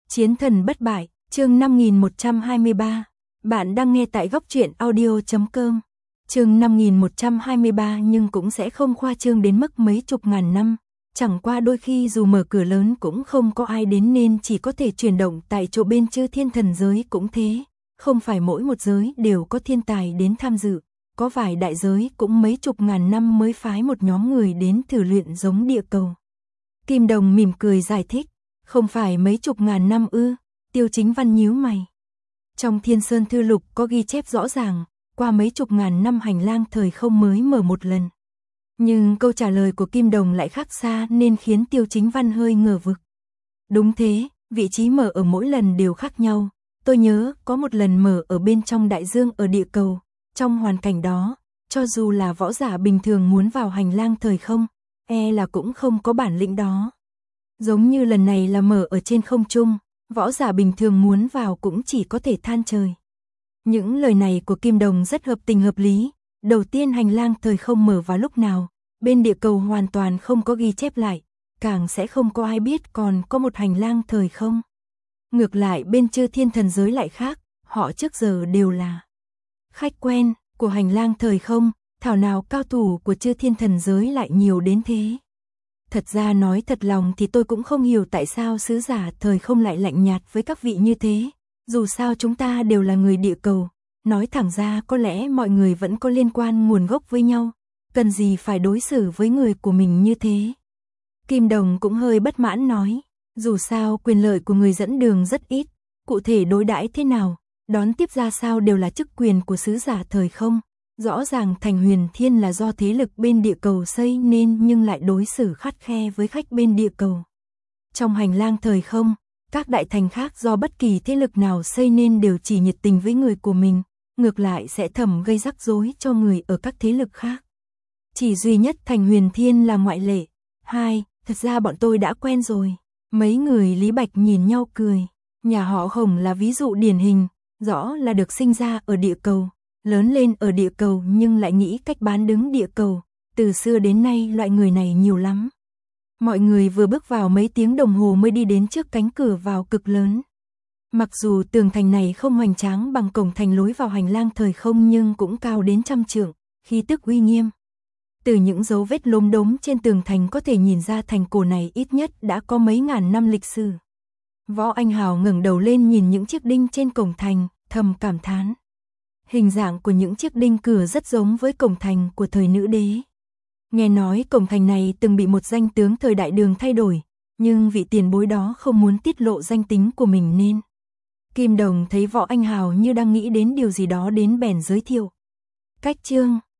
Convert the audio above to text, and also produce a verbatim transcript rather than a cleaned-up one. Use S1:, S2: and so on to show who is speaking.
S1: Chiến thần bất bại, chương năm nghìn một trăm hai mươi ba. Bạn đang nghe tại góc truyện audio chấm com. Chương năm nghìn một trăm hai mươi ba nhưng cũng sẽ không khoa trương đến mức mấy chục ngàn năm. Chẳng qua đôi khi dù mở cửa lớn cũng không có ai đến nên chỉ có thể chuyển động tại chỗ bên Chư Thiên Thần giới cũng thế. Không phải mỗi một giới đều có thiên tài đến tham dự. Có vài đại giới cũng mấy chục ngàn năm mới phái một nhóm người đến thử luyện giống địa cầu. Kim Đồng mỉm cười giải thích. Không phải mấy chục ngàn năm ư? Tiêu Chính Văn nhíu mày. Trong Thiên Sơn Thư Lục có ghi chép rõ ràng, qua mấy chục ngàn năm hành lang thời không mới mở một lần. Nhưng câu trả lời của Kim Đồng lại khác xa nên khiến Tiêu Chính Văn hơi ngờ vực. Đúng thế, vị trí mở ở mỗi lần đều khác nhau. Tôi nhớ có một lần mở ở bên trong đại dương ở địa cầu. Trong hoàn cảnh đó, cho dù là võ giả bình thường muốn vào hành lang thời không, e là cũng không có bản lĩnh đó. Giống như lần này là mở ở trên không trung, võ giả bình thường muốn vào cũng chỉ có thể than trời. Những lời này của Kim Đồng rất hợp tình hợp lý. Đầu tiên hành lang thời không mở vào lúc nào, bên địa cầu hoàn toàn không có ghi chép lại, càng sẽ không có ai biết còn có một hành lang thời không. Ngược lại bên Chư Thiên Thần giới lại khác, họ trước giờ đều là khách quen của hành lang thời không, thảo nào cao thủ của Chư Thiên Thần giới lại nhiều đến thế. Thật ra nói thật lòng thì tôi cũng không hiểu tại sao sứ giả thời không lại lạnh nhạt với các vị như thế. Dù sao chúng ta đều là người địa cầu, nói thẳng ra có lẽ mọi người vẫn có liên quan nguồn gốc với nhau, cần gì phải đối xử với người của mình như thế. Kim Đồng cũng hơi bất mãn nói, dù sao quyền lợi của người dẫn đường rất ít, cụ thể đối đãi thế nào, đón tiếp ra sao đều là chức quyền của sứ giả thời không. Rõ ràng thành Huyền Thiên là do thế lực bên địa cầu xây nên nhưng lại đối xử khắt khe với khách bên địa cầu. Trong hành lang thời không, các đại thành khác do bất kỳ thế lực nào xây nên đều chỉ nhiệt tình với người của mình, ngược lại sẽ thầm gây rắc rối cho người ở các thế lực khác. Chỉ duy nhất thành Huyền Thiên là ngoại lệ. Hai, thật ra bọn tôi đã quen rồi. Mấy người Lý Bạch nhìn nhau cười. Nhà họ Hồng là ví dụ điển hình, rõ là được sinh ra ở địa cầu. Lớn lên ở địa cầu nhưng lại nghĩ cách bán đứng địa cầu, từ xưa đến nay loại người này nhiều lắm. Mọi người vừa bước vào mấy tiếng đồng hồ mới đi đến trước cánh cửa vào cực lớn. Mặc dù tường thành này không hoành tráng bằng cổng thành lối vào hành lang thời không nhưng cũng cao đến trăm trượng, khí tức uy nghiêm. Từ những dấu vết lốm đốm trên tường thành có thể nhìn ra thành cổ này ít nhất đã có mấy ngàn năm lịch sử. Võ Anh Hào ngẩng đầu lên nhìn những chiếc đinh trên cổng thành, thầm cảm thán. Hình dạng của những chiếc đinh cửa rất giống với cổng thành của thời nữ đế. Nghe nói cổng thành này từng bị một danh tướng thời Đại Đường thay đổi, nhưng vị tiền bối đó không muốn tiết lộ danh tính của mình nên. Kim Đồng thấy Võ Anh Hào như đang nghĩ đến điều gì đó đến bèn giới thiệu. Cách Trương,